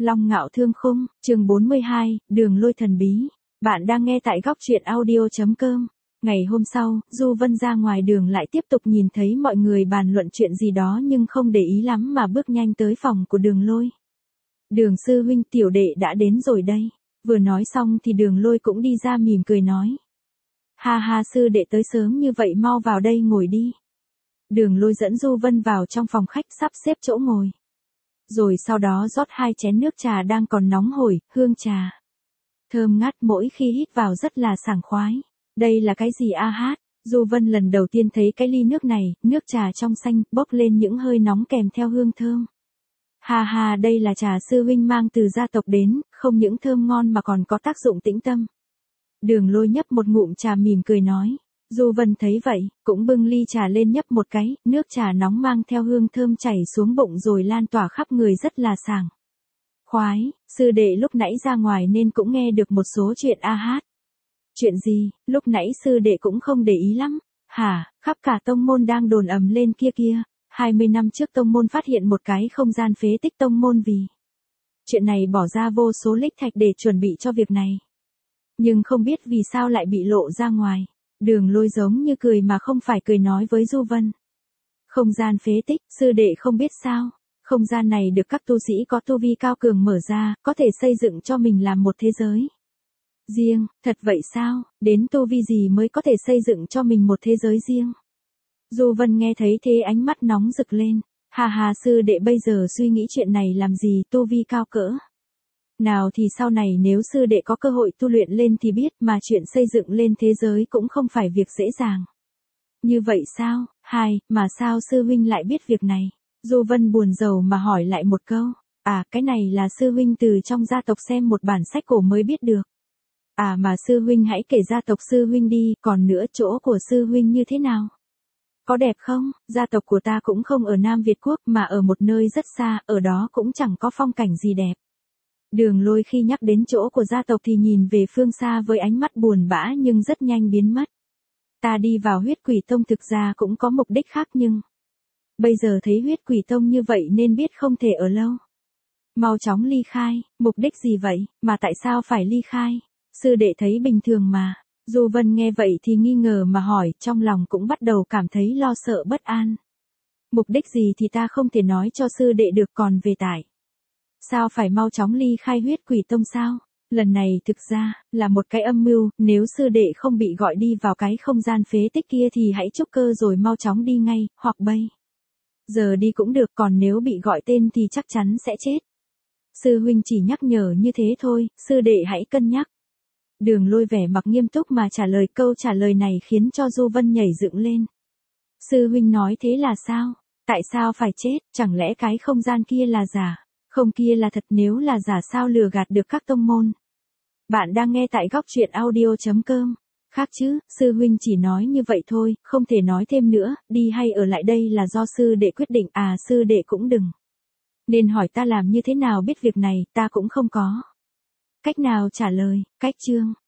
Long Ngạo Thương Khung, chương 42, Đường Lôi Thần Bí. Bạn đang nghe tại góc truyện audio.com. Ngày hôm sau, Du Vân ra ngoài đường lại tiếp tục nhìn thấy mọi người bàn luận chuyện gì đó nhưng không để ý lắm mà bước nhanh tới phòng của Đường Lôi. Đường sư huynh, tiểu đệ đã đến rồi đây. Vừa nói xong thì Đường Lôi cũng đi ra mỉm cười nói. Ha ha, sư đệ tới sớm như vậy, mau vào đây ngồi đi. Đường Lôi dẫn Du Vân vào trong phòng khách sắp xếp chỗ ngồi. Rồi sau đó rót 2 chén nước trà đang còn nóng hổi, hương trà thơm ngát, mỗi khi hít vào rất là sảng khoái. Đây là cái gì a hát? Du Vân lần đầu tiên thấy cái ly nước này, nước trà trong xanh, bốc lên những hơi nóng kèm theo hương thơm. Ha ha, đây là trà sư huynh mang từ gia tộc đến, không những thơm ngon mà còn có tác dụng tĩnh tâm. Đường Lôi nhấp một ngụm trà mỉm cười nói. Du Vân thấy vậy, cũng bưng ly trà lên nhấp một cái, nước trà nóng mang theo hương thơm chảy xuống bụng rồi lan tỏa khắp người rất là sảng khoái. Sư đệ lúc nãy ra ngoài nên cũng nghe được một số chuyện a hát. Chuyện gì? Lúc nãy sư đệ cũng không để ý lắm. Hả? Khắp cả tông môn đang đồn ầm lên kia kia. 20 năm trước tông môn phát hiện một cái không gian phế tích tông môn vì chuyện này bỏ ra vô số lích thạch để chuẩn bị cho việc này. Nhưng không biết vì sao lại bị lộ ra ngoài. Đường Lôi giống như cười mà không phải cười nói với Du Vân. Không gian phế tích, sư đệ không biết sao. Không gian này được các tu sĩ có tu vi cao cường mở ra, có thể xây dựng cho mình làm một thế giới riêng. Thật vậy sao? Đến tu vi gì mới có thể xây dựng cho mình một thế giới riêng? Du Vân nghe thấy thế ánh mắt nóng rực lên. Hà hà, sư đệ bây giờ suy nghĩ chuyện này làm gì, tu vi cao cỡ nào thì sau này nếu sư đệ có cơ hội tu luyện lên thì biết, mà chuyện xây dựng lên thế giới cũng không phải việc dễ dàng. Như vậy sao? Mà sao sư huynh lại biết việc này? Du Vân buồn rầu mà hỏi lại một câu. À, cái này là sư huynh từ trong gia tộc xem một bản sách cổ mới biết được. À mà sư huynh hãy kể gia tộc sư huynh đi, còn nữa chỗ của sư huynh như thế nào? Có đẹp không? Gia tộc của ta cũng không ở Nam Việt Quốc mà ở một nơi rất xa, ở đó cũng chẳng có phong cảnh gì đẹp. Đường Lôi khi nhắc đến chỗ của gia tộc thì nhìn về phương xa với ánh mắt buồn bã nhưng rất nhanh biến mất. Ta đi vào Huyết Quỷ Tông thực ra cũng có mục đích khác nhưng bây giờ thấy Huyết Quỷ Tông như vậy nên biết không thể ở lâu. Mau chóng ly khai. Mục đích gì vậy, mà tại sao phải ly khai? Sư đệ thấy bình thường mà. Du Vân nghe vậy thì nghi ngờ mà hỏi, trong lòng cũng bắt đầu cảm thấy lo sợ bất an. Mục đích gì thì ta không thể nói cho sư đệ được, còn về tại sao phải mau chóng ly khai Huyết Quỷ Tông sao? Lần này thực ra là một cái âm mưu, nếu sư đệ không bị gọi đi vào cái không gian phế tích kia thì hãy trúc cơ rồi mau chóng đi ngay, hoặc bây giờ đi cũng được, còn nếu bị gọi tên thì chắc chắn sẽ chết. Sư huynh chỉ nhắc nhở như thế thôi, sư đệ hãy cân nhắc. Đường Lôi vẻ mặt nghiêm túc mà trả lời. Câu trả lời này khiến cho Du Vân nhảy dựng lên. Sư huynh nói thế là sao? Tại sao phải chết? Chẳng lẽ cái không gian kia là giả? Không, kia là thật, nếu là giả sao lừa gạt được các tông môn? Bạn đang nghe tại góc truyện audio.com. Khác chứ, sư huynh chỉ nói như vậy thôi, không thể nói thêm nữa, đi hay ở lại đây là do sư đệ quyết định. À, sư đệ cũng đừng nên hỏi ta làm như thế nào biết việc này, ta cũng không có cách nào trả lời. Cách chương